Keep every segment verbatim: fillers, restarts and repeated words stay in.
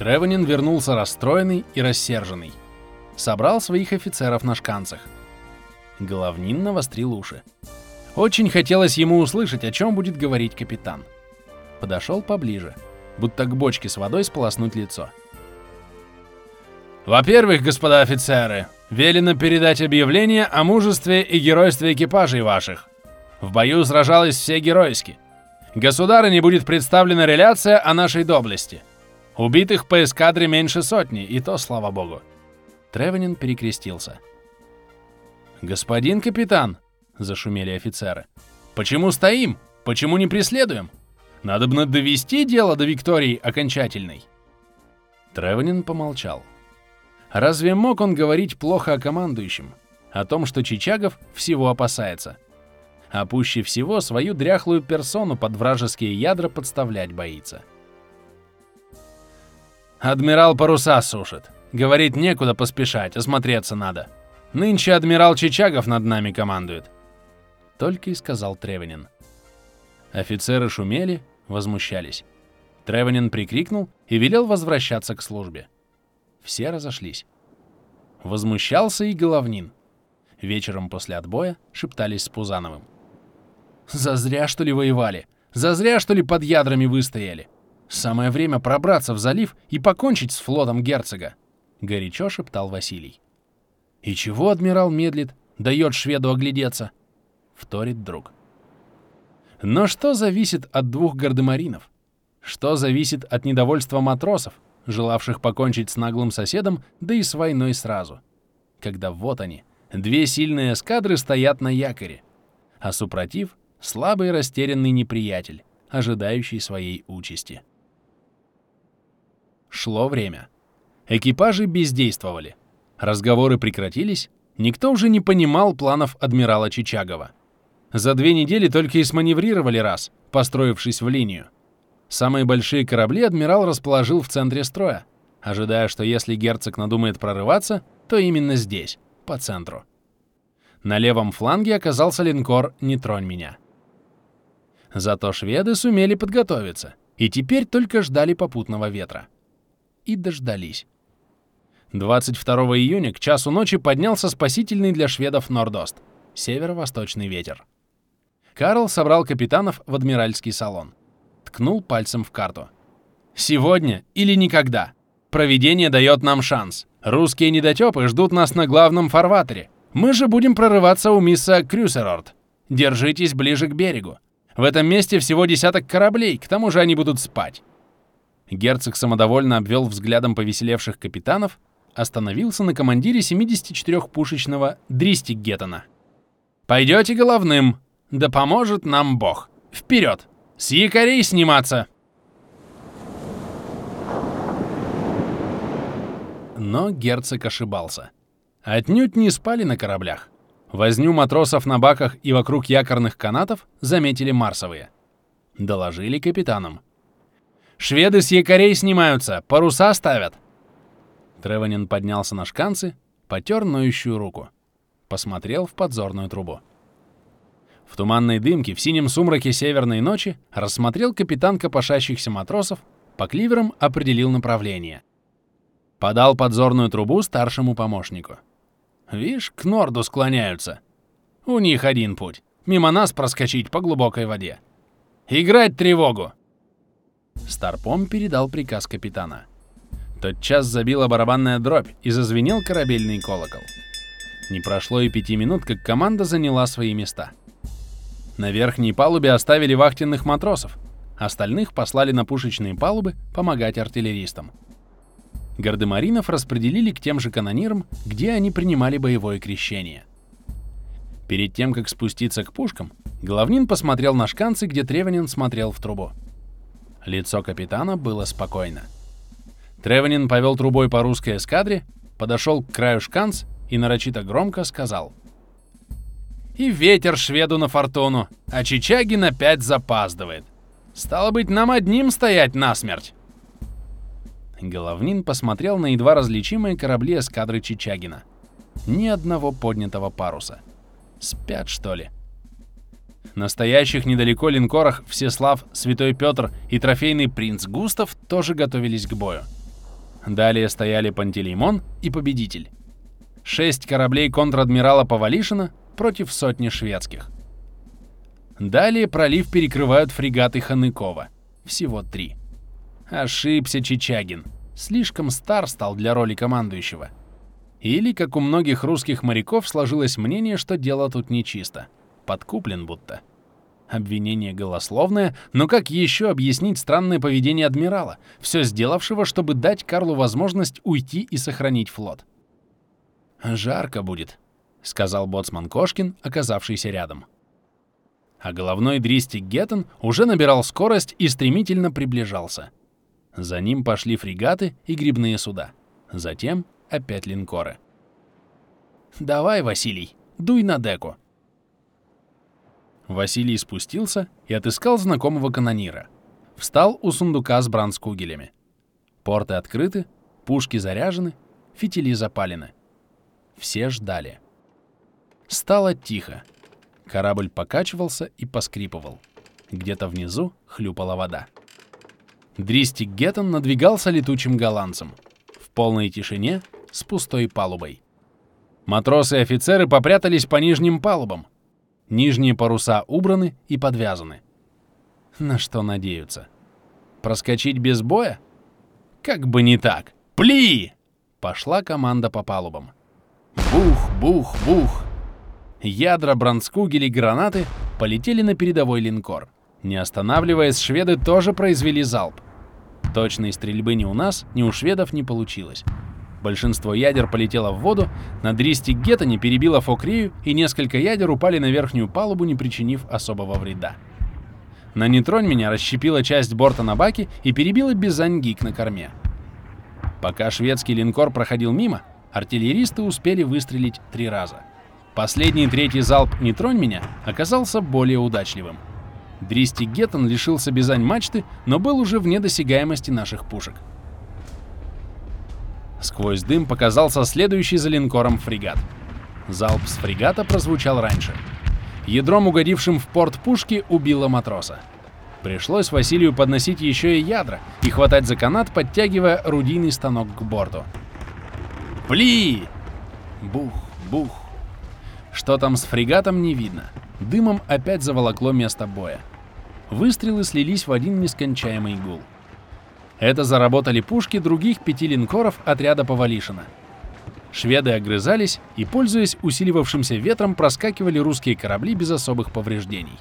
Тревенин вернулся расстроенный и рассерженный. Собрал своих офицеров на шканцах. Головнин навострил уши. Очень хотелось ему услышать, о чем будет говорить капитан. Подошел поближе, будто к бочке с водой сполоснуть лицо. «Во-первых, господа офицеры, велено передать объявление о мужестве и геройстве экипажей ваших. В бою сражалось все геройски. Государыне будет представлена реляция о нашей доблести. Убитых по эскадре меньше сотни, и то слава богу». Тревенин перекрестился. «Господин капитан», — зашумели офицеры, — «почему стоим? Почему не преследуем? Надобно довести дело до Виктории окончательной». Тревенин помолчал. Разве мог он говорить плохо о командующем? О том, что Чичагов всего опасается? А пуще всего свою дряхлую персону под вражеские ядра подставлять боится. «Адмирал паруса сушит. Говорит, некуда поспешать, осмотреться надо. Нынче адмирал Чичагов над нами командует», — только и сказал Тревенин. Офицеры шумели, возмущались. Тревенин прикрикнул и велел возвращаться к службе. Все разошлись. Возмущался и Головнин. Вечером после отбоя шептались с Пузановым. «Зазря, что ли, воевали? Зазря, что ли, под ядрами выстояли? Самое время пробраться в залив и покончить с флотом герцога», — горячо шептал Василий. «И чего адмирал медлит, дает шведу оглядеться?» — вторит друг. Но что зависит от двух гардемаринов? Что зависит от недовольства матросов, желавших покончить с наглым соседом, да и с войной сразу? Когда вот они, две сильные эскадры стоят на якоре, а супротив — слабый растерянный неприятель, ожидающий своей участи. Шло время. Экипажи бездействовали. Разговоры прекратились, никто уже не понимал планов адмирала Чичагова. За две недели только и сманеврировали раз, построившись в линию. Самые большие корабли адмирал расположил в центре строя, ожидая, что если герцог надумает прорываться, то именно здесь, по центру. На левом фланге оказался линкор «Не тронь меня». Зато шведы сумели подготовиться, и теперь только ждали попутного ветра. И дождались. двадцать второго июня к часу ночи поднялся спасительный для шведов Норд-Ост, северо-восточный ветер. Карл собрал капитанов в адмиральский салон. Ткнул пальцем в карту. «Сегодня или никогда. Провидение дает нам шанс. Русские недотёпы ждут нас на главном фарватере. Мы же будем прорываться у мисса Крюсерорд. Держитесь ближе к берегу. В этом месте всего десяток кораблей, к тому же они будут спать». Герцог самодовольно обвел взглядом повеселевших капитанов, остановился на командире семидесятичетырёхпушечного Дристиггеттена. «Пойдете головным. Да поможет нам Бог. Вперед! С якорей сниматься!» Но герцог ошибался. Отнюдь не спали на кораблях. Возню матросов на баках и вокруг якорных канатов заметили марсовые. Доложили капитанам. «Шведы с якорей снимаются, паруса ставят!» Тревенин поднялся на шканцы, потер ноющую руку. Посмотрел в подзорную трубу. В туманной дымке, в синем сумраке северной ночи рассмотрел капитан копошащихся матросов, по кливерам определил направление. Подал подзорную трубу старшему помощнику. «Вишь, к норду склоняются. У них один путь — мимо нас проскочить по глубокой воде. Играть тревогу!» Старпом передал приказ капитана. Тотчас забила барабанная дробь и зазвенел корабельный колокол. Не прошло и пяти минут, как команда заняла свои места. На верхней палубе оставили вахтенных матросов, остальных послали на пушечные палубы помогать артиллеристам. Гардемаринов распределили к тем же канонирам, где они принимали боевое крещение. Перед тем, как спуститься к пушкам, Головнин посмотрел на шканцы, где Тревенин смотрел в трубу. Лицо капитана было спокойно. Тревенин повел трубой по русской эскадре, подошел к краю шканц и нарочито громко сказал: «И ветер шведу на фортуну, а Чичагин опять запаздывает. Стало быть, нам одним стоять насмерть!» Головнин посмотрел на едва различимые корабли эскадры Чичагина. Ни одного поднятого паруса. Спят, что ли? На стоящих недалеко линкорах Всеслав, Святой Петр и трофейный принц Густав тоже готовились к бою. Далее стояли Пантелеймон и Победитель. Шесть кораблей контр-адмирала Повалишина против сотни шведских. Далее пролив перекрывают фрегаты Ханыкова. Всего три. Ошибся Чичагин. Слишком стар стал для роли командующего. Или, как у многих русских моряков, сложилось мнение, что дело тут нечисто. Подкуплен будто. Обвинение голословное, но как еще объяснить странное поведение адмирала, все сделавшего, чтобы дать Карлу возможность уйти и сохранить флот? «Жарко будет», — сказал боцман Кошкин, оказавшийся рядом. А головной Дристик Геттон уже набирал скорость и стремительно приближался. За ним пошли фрегаты и грибные суда. Затем опять линкоры. «Давай, Василий, дуй на деку». Василий спустился и отыскал знакомого канонира. Встал у сундука с бранскугелями. Порты открыты, пушки заряжены, фитили запалены. Все ждали. Стало тихо. Корабль покачивался и поскрипывал. Где-то внизу хлюпала вода. Дристик Геттон надвигался летучим голландцем. В полной тишине, с пустой палубой. Матросы и офицеры попрятались по нижним палубам. Нижние паруса убраны и подвязаны. На что надеются? Проскочить без боя? Как бы не так. Пли! Пошла команда по палубам. Бух, бух, бух. Ядра, бранскугели, гранаты полетели на передовой линкор. Не останавливаясь, шведы тоже произвели залп. Точной стрельбы ни у нас, ни у шведов не получилось. Большинство ядер полетело в воду, на Дристик Геттоне перебило Фокрею, и несколько ядер упали на верхнюю палубу, не причинив особого вреда. На «Не тронь меня» расщепила часть борта на баке и перебила Бизань-Гик на корме. Пока шведский линкор проходил мимо, артиллеристы успели выстрелить три раза. Последний третий залп «Не тронь меня» оказался более удачливым. Дристик Геттон лишился Бизань-мачты, но был уже вне досягаемости наших пушек. Сквозь дым показался следующий за линкором фрегат. Залп с фрегата прозвучал раньше. Ядром, угодившим в порт пушки, убило матроса. Пришлось Василию подносить еще и ядра и хватать за канат, подтягивая орудийный станок к борту. «Пли!» Бух, бух. Что там с фрегатом, не видно. Дымом опять заволокло место боя. Выстрелы слились в один нескончаемый гул. Это заработали пушки других пяти линкоров отряда Повалишина. Шведы огрызались и, пользуясь усиливавшимся ветром, проскакивали русские корабли без особых повреждений.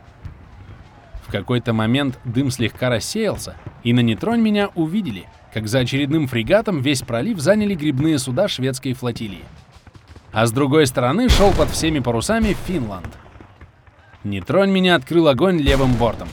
В какой-то момент дым слегка рассеялся, и на «Не тронь меня» увидели, как за очередным фрегатом весь пролив заняли грибные суда шведской флотилии. А с другой стороны шел под всеми парусами Финланд. «Не тронь меня» открыл огонь левым бортом.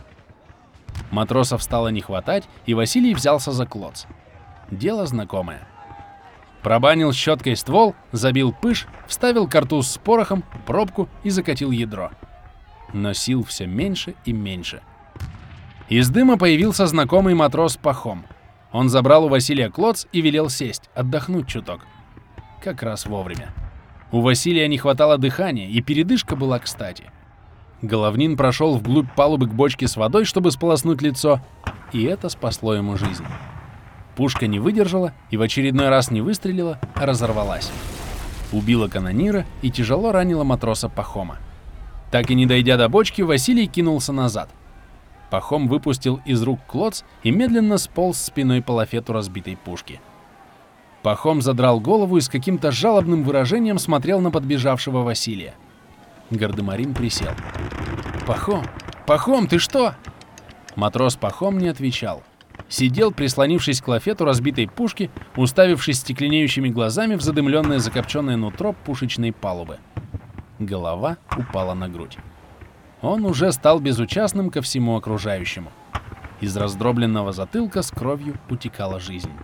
Матросов стало не хватать, и Василий взялся за клоц. Дело знакомое. Пробанил щеткой ствол, забил пыш, вставил картуз с порохом, пробку и закатил ядро. Но сил все меньше и меньше. Из дыма появился знакомый матрос Пахом. Он забрал у Василия клоц и велел сесть, отдохнуть чуток. Как раз вовремя. У Василия не хватало дыхания, и передышка была кстати. Головнин прошел вглубь палубы к бочке с водой, чтобы сполоснуть лицо, и это спасло ему жизнь. Пушка не выдержала и в очередной раз не выстрелила, а разорвалась. Убила канонира и тяжело ранила матроса Пахома. Так и не дойдя до бочки, Василий кинулся назад. Пахом выпустил из рук клоц и медленно сполз спиной по лафету разбитой пушки. Пахом задрал голову и с каким-то жалобным выражением смотрел на подбежавшего Василия. Гардемарин присел. «Пахом! Пахом, ты что?» Матрос Пахом не отвечал. Сидел, прислонившись к лафету разбитой пушки, уставившись стекленеющими глазами в задымленное закопченное нутро пушечной палубы. Голова упала на грудь. Он уже стал безучастным ко всему окружающему. Из раздробленного затылка с кровью утекала жизнь.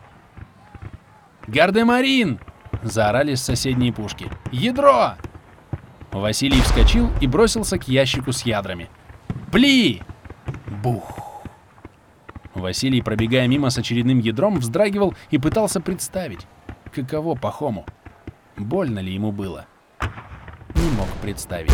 «Гардемарин!» — заорали с соседней пушки. «Ядро!» Василий вскочил и бросился к ящику с ядрами. «Пли!» Бух! Василий, пробегая мимо с очередным ядром, вздрагивал и пытался представить, каково Пахому. Больно ли ему было? Не мог представить.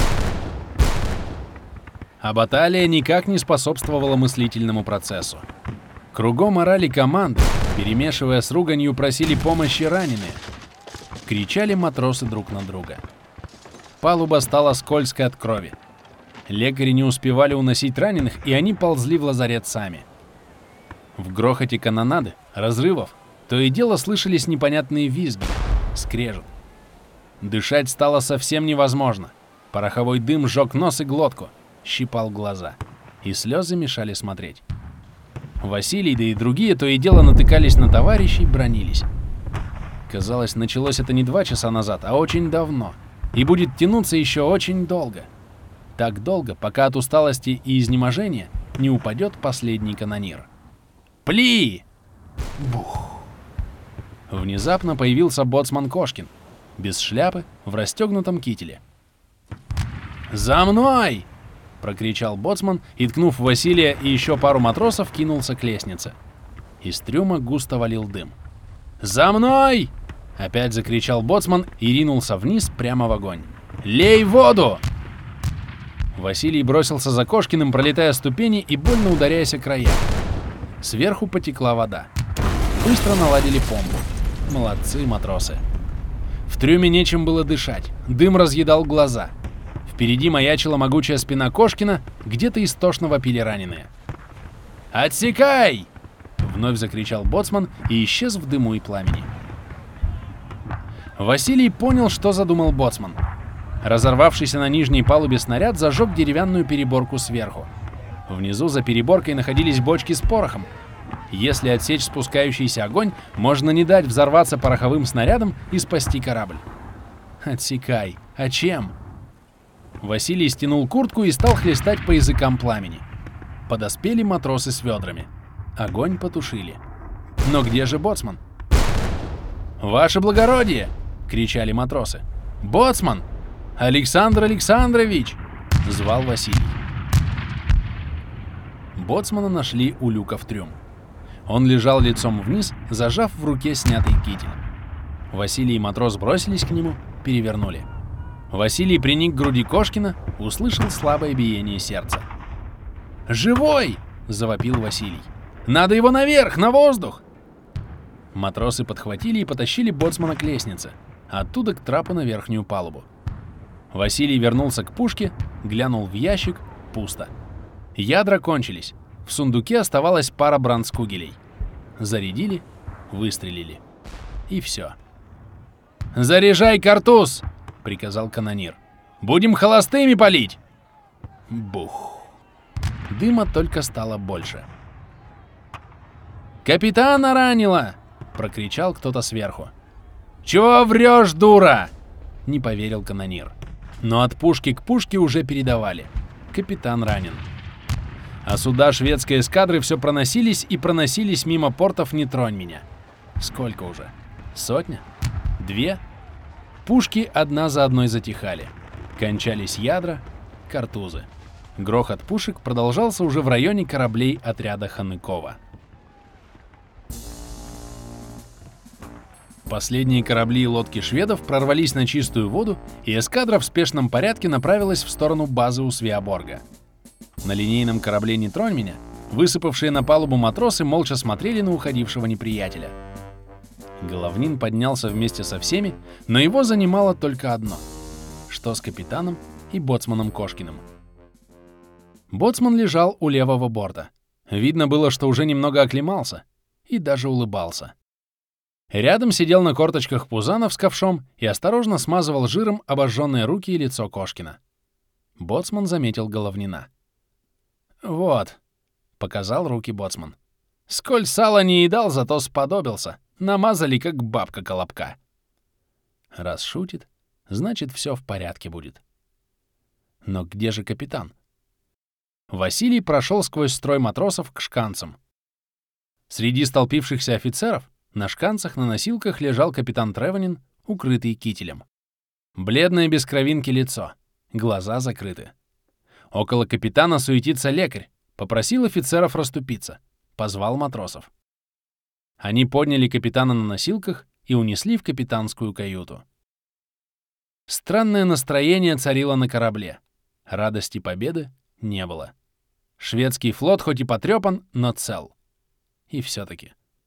А баталия никак не способствовала мыслительному процессу. Кругом орали команды, Перемешивая с руганью, просили помощи раненые. Кричали матросы друг на друга. Палуба стала скользкой от крови. Лекари не успевали уносить раненых, и они ползли в лазарет сами. В грохоте канонады, разрывов, то и дело слышались непонятные визги, скрежет. Дышать стало совсем невозможно. Пороховой дым сжег нос и глотку, щипал глаза, и слезы мешали смотреть. Василий, да и другие то и дело натыкались на товарищей, бранились. Казалось, началось это не два часа назад, а очень давно, и будет тянуться еще очень долго. Так долго, пока от усталости и изнеможения не упадет последний канонир. «Пли!» Бух! Внезапно появился боцман Кошкин, без шляпы, в расстегнутом кителе. «За мной!» — прокричал боцман и, ткнув Василия и еще пару матросов, кинулся к лестнице. Из трюма густо валил дым. «За мной!» — опять закричал боцман и ринулся вниз прямо в огонь. «Лей воду!» Василий бросился за Кошкиным, пролетая ступени и больно ударяясь о края. Сверху потекла вода. Быстро наладили помпу. Молодцы матросы. В трюме нечем было дышать. Дым разъедал глаза. Впереди маячила могучая спина Кошкина, где-то истошно вопили раненые. «Отсекай!» — вновь закричал боцман и исчез в дыму и пламени. Василий понял, что задумал боцман. Разорвавшийся на нижней палубе снаряд зажег деревянную переборку сверху. Внизу за переборкой находились бочки с порохом. Если отсечь спускающийся огонь, можно не дать взорваться пороховым снарядом и спасти корабль. Отсекай. А чем? Василий стянул куртку и стал хлестать по языкам пламени. Подоспели матросы с ведрами. Огонь потушили. Но где же боцман? «Ваше благородие!» — кричали матросы. «Боцман! Александр Александрович!» — звал Василий. Боцмана нашли у люка в трюм. Он лежал лицом вниз, зажав в руке снятый китель. Василий и матрос бросились к нему, перевернули. Василий приник к груди Кошкина, услышал слабое биение сердца. «Живой!» — завопил Василий. «Надо его наверх, на воздух!» Матросы подхватили и потащили боцмана к лестнице, оттуда к трапу на верхнюю палубу. Василий вернулся к пушке, глянул в ящик — пусто. Ядра кончились. В сундуке оставалась пара бранцкугелей. Зарядили, выстрелили. И все. «Заряжай картуз!» — приказал канонир. «Будем холостыми палить!» Бух! Дыма только стало больше. «Капитана ранило!» — прокричал кто-то сверху. «Чего врешь, дура?» — не поверил канонир. Но от пушки к пушке уже передавали. Капитан ранен. А суда шведской эскадры все проносились и проносились мимо портов «Не тронь меня». Сколько уже? Сотня? Две? Пушки одна за одной затихали. Кончались ядра, картузы. Грохот пушек продолжался уже в районе кораблей отряда Ханыкова. Последние корабли и лодки шведов прорвались на чистую воду, и эскадра в спешном порядке направилась в сторону базы у Свеоборга. На линейном корабле «Не тронь меня» высыпавшие на палубу матросы молча смотрели на уходившего неприятеля. Головнин поднялся вместе со всеми, но его занимало только одно — что с капитаном и боцманом Кошкиным. Боцман лежал у левого борта. Видно было, что уже немного оклемался и даже улыбался. Рядом сидел на корточках Пузанов с ковшом и осторожно смазывал жиром обожженные руки и лицо Кошкина. Боцман заметил Головнина. «Вот», — показал руки боцман. «Сколь сала не едал, зато сподобился. Намазали, как бабка колобка». Раз шутит, значит, все в порядке будет. Но где же капитан? Василий прошел сквозь строй матросов к шканцам. Среди столпившихся офицеров на шканцах на носилках лежал капитан Треванин, укрытый кителем. Бледное без кровинки лицо, глаза закрыты. Около капитана суетится лекарь, попросил офицеров расступиться, позвал матросов. Они подняли капитана на носилках и унесли в капитанскую каюту. Странное настроение царило на корабле. Радости победы не было. Шведский флот хоть и потрепан, но цел. И все-таки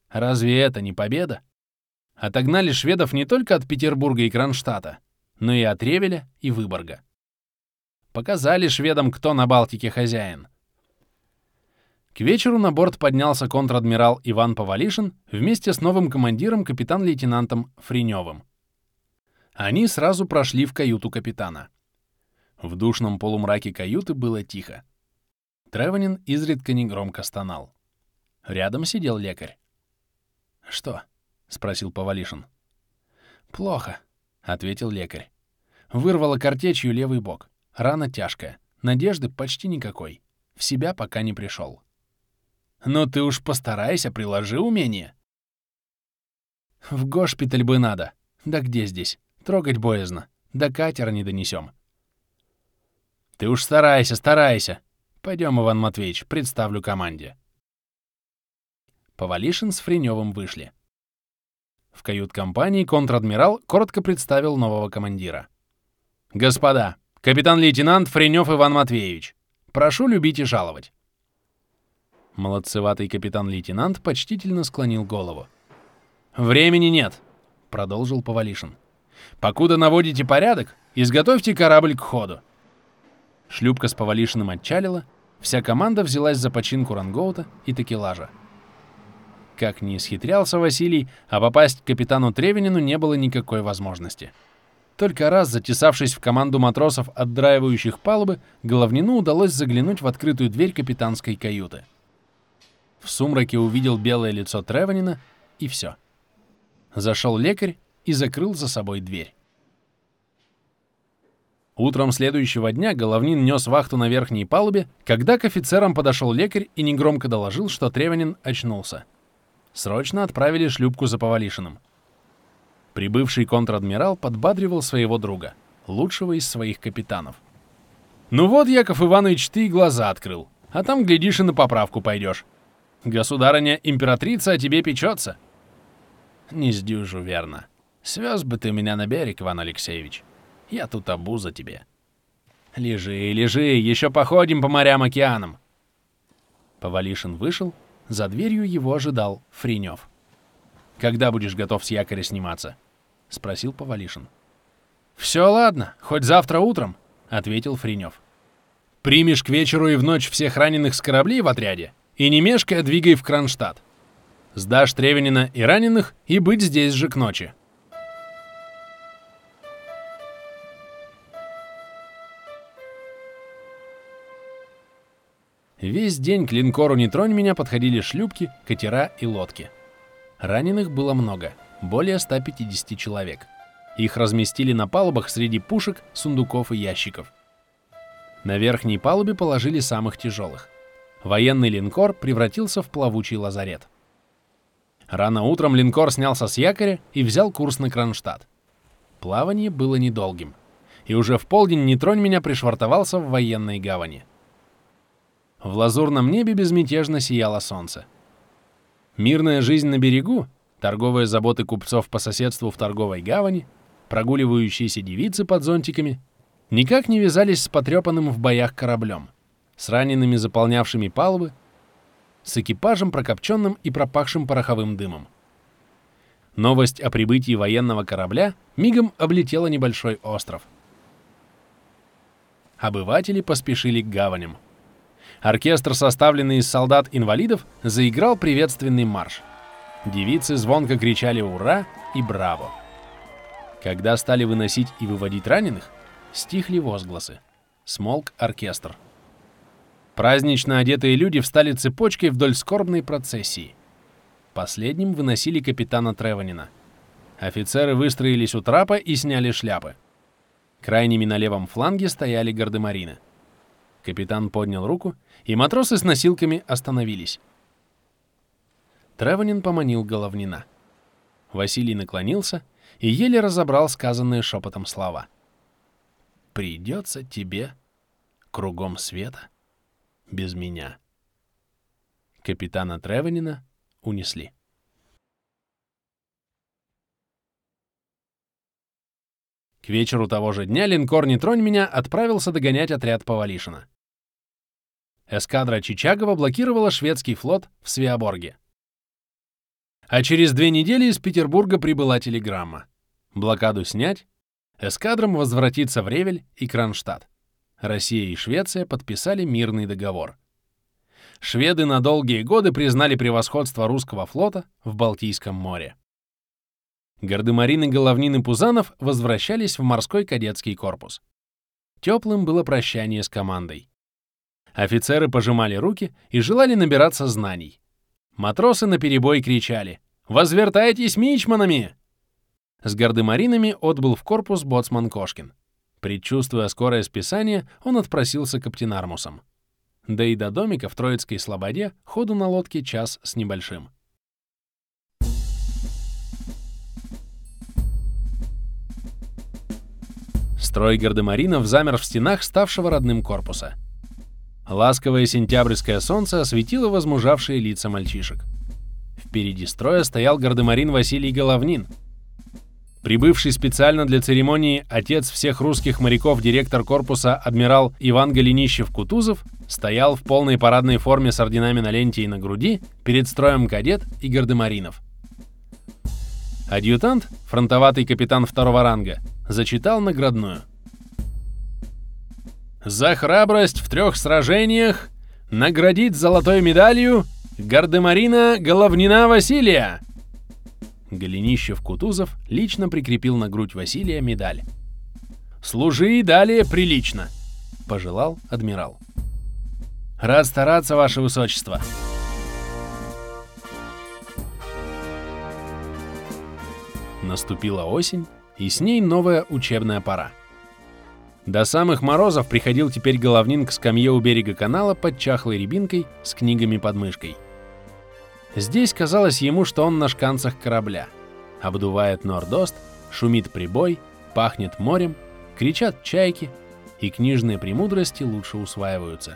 Разве это не победа? Отогнали шведов не только от Петербурга и Кронштадта, но и от Ревеля и Выборга. Показали шведам, кто на Балтике хозяин. К вечеру на борт поднялся контр-адмирал Иван Повалишин вместе с новым командиром капитан-лейтенантом Френёвым. Они сразу прошли в каюту капитана. В душном полумраке каюты было тихо. Треванин изредка негромко стонал. Рядом сидел лекарь. «Что?» — спросил Повалишин. «Плохо», — ответил лекарь. Вырвало картечью левый бок. Рана тяжкая. Надежды почти никакой. В себя пока не пришел. «Ну ты уж постарайся, приложи умение». «В госпиталь бы надо. Да где здесь? Трогать боязно. До катера не донесем». «Ты уж старайся, старайся. Пойдем, Иван Матвеевич, представлю команде». Повалишин с Френёвым вышли. В кают-компании контр-адмирал коротко представил нового командира. «Господа, капитан-лейтенант Френёв Иван Матвеевич. Прошу любить и жаловать». Молодцеватый капитан-лейтенант почтительно склонил голову. «Времени нет», — продолжил Повалишин. «Покуда наводите порядок, изготовьте корабль к ходу». Шлюпка с Повалишиным отчалила, вся команда взялась за починку рангоута и такелажа. Как ни исхитрялся Василий, а попасть к капитану Тревинину не было никакой возможности. Только раз, затесавшись в команду матросов, отдраивающих палубы, Головнину удалось заглянуть в открытую дверь капитанской каюты. В сумраке увидел белое лицо Треванина, и все. Зашел лекарь и закрыл за собой дверь. Утром следующего дня Головнин нес вахту на верхней палубе, когда к офицерам подошел лекарь и негромко доложил, что Треванин очнулся. Срочно отправили шлюпку за Повалишиным. Прибывший контр-адмирал подбадривал своего друга, лучшего из своих капитанов. «Ну вот, Яков Иванович, ты и глаза открыл, а там, глядишь, и на поправку пойдешь. Государыня-императрица о тебе печется». «Не сдюжу, верно. Свез бы ты меня на берег, Иван Алексеевич. Я тут обуза тебе». «Лежи, лежи, еще походим по морям-океанам». Повалишин вышел, за дверью его ожидал Френёв. «Когда будешь готов с якоря сниматься?» — спросил Повалишин. «Все ладно, хоть завтра утром», — ответил Френёв. «Примешь к вечеру и в ночь всех раненых с кораблей в отряде и не мешкая двигай в Кронштадт. Сдашь Тревинина и раненых и быть здесь же к ночи». Весь день к линкору «Не тронь меня» подходили шлюпки, катера и лодки. Раненых было много, более ста пятидесяти человек. Их разместили на палубах среди пушек, сундуков и ящиков. На верхней палубе положили самых тяжелых. Военный линкор превратился в плавучий лазарет. Рано утром линкор снялся с якоря и взял курс на Кронштадт. Плавание было недолгим, и уже в полдень «Не тронь меня» пришвартовался в военной гавани. В лазурном небе безмятежно сияло солнце. Мирная жизнь на берегу, торговые заботы купцов по соседству в торговой гавани, прогуливающиеся девицы под зонтиками никак не вязались с потрепанным в боях кораблем, с ранеными, заполнявшими палубы, с экипажем, прокопченным и пропахшим пороховым дымом. Новость о прибытии военного корабля мигом облетела небольшой остров. Обыватели поспешили к гаваням. Оркестр, составленный из солдат-инвалидов, заиграл приветственный марш. Девицы звонко кричали «Ура!» и «Браво!». Когда стали выносить и выводить раненых, стихли возгласы. Смолк оркестр. Празднично одетые люди встали цепочкой вдоль скорбной процессии. Последним выносили капитана Треванина. Офицеры выстроились у трапа и сняли шляпы. Крайними на левом фланге стояли гардемарины. Капитан поднял руку, и матросы с носилками остановились. Треванин поманил Головнина. Василий наклонился и еле разобрал сказанные шепотом слова. «Придется тебе кругом света без меня». Капитана Треванина унесли. К вечеру того же дня линкор «Не тронь меня» отправился догонять отряд Повалишина. Эскадра Чичагова блокировала шведский флот в Свеоборге. А через две недели из Петербурга прибыла телеграмма. Блокаду снять, эскадрам возвратиться в Ревель и Кронштадт. Россия и Швеция подписали мирный договор. Шведы на долгие годы признали превосходство русского флота в Балтийском море. Гардемарин и Головнин и Пузанов возвращались в морской кадетский корпус. Теплым было прощание с командой. Офицеры пожимали руки и желали набираться знаний. Матросы наперебой кричали: «Возвертайтесь мичманами!» С гардемаринами отбыл в корпус боцман Кошкин. Предчувствуя скорое списание, он отпросился каптенармусом. Да и до домика в Троицкой слободе ходу на лодке час с небольшим. Строй гардемаринов замер в стенах ставшего родным корпуса. Ласковое сентябрьское солнце осветило возмужавшие лица мальчишек. Впереди строя стоял гардемарин Василий Головнин. Прибывший специально для церемонии отец всех русских моряков, директор корпуса адмирал Иван Голенищев-Кутузов, стоял в полной парадной форме с орденами на ленте и на груди перед строем кадет и гардемаринов. Адъютант, фронтоватый капитан второго ранга, зачитал наградную. «За храбрость в трех сражениях наградить золотой медалью гардемарина Головнина Василия!» Голенищев-Кутузов лично прикрепил на грудь Василия медаль. «Служи далее прилично!» — пожелал адмирал. «Рад стараться, ваше высочество!» Наступила осень, и с ней новая учебная пора. До самых морозов приходил теперь Головнин к скамье у берега канала под чахлой рябинкой с книгами под мышкой. Здесь казалось ему, что он на шканцах корабля. Обдувает нордост, шумит прибой, пахнет морем, кричат чайки, и книжные премудрости лучше усваиваются.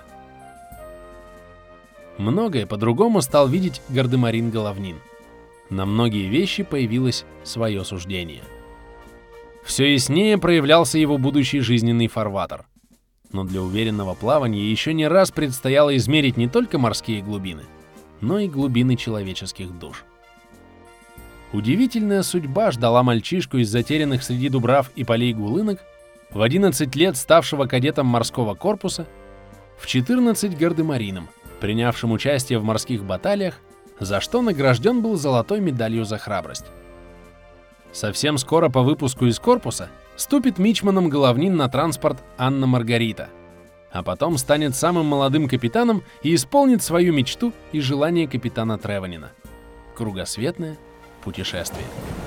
Многое по-другому стал видеть гардемарин Головнин. На многие вещи появилось свое суждение. Все яснее проявлялся его будущий жизненный фарватер. Но для уверенного плавания еще не раз предстояло измерить не только морские глубины, но и глубины человеческих душ. Удивительная судьба ждала мальчишку из затерянных среди дубрав и полей Гулынок, в одиннадцать лет ставшего кадетом морского корпуса, в четырнадцать гардемарином, принявшим участие в морских баталиях, за что награжден был золотой медалью за храбрость. Совсем скоро по выпуску из корпуса ступит мичманом Головнин на транспорт Анна Маргарита, а потом станет самым молодым капитаном и исполнит свою мечту и желание капитана Треванина — кругосветное путешествие.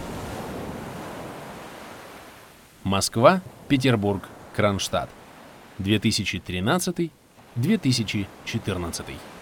Москва, Петербург, Кронштадт. две тысячи тринадцатый — две тысячи четырнадцатый.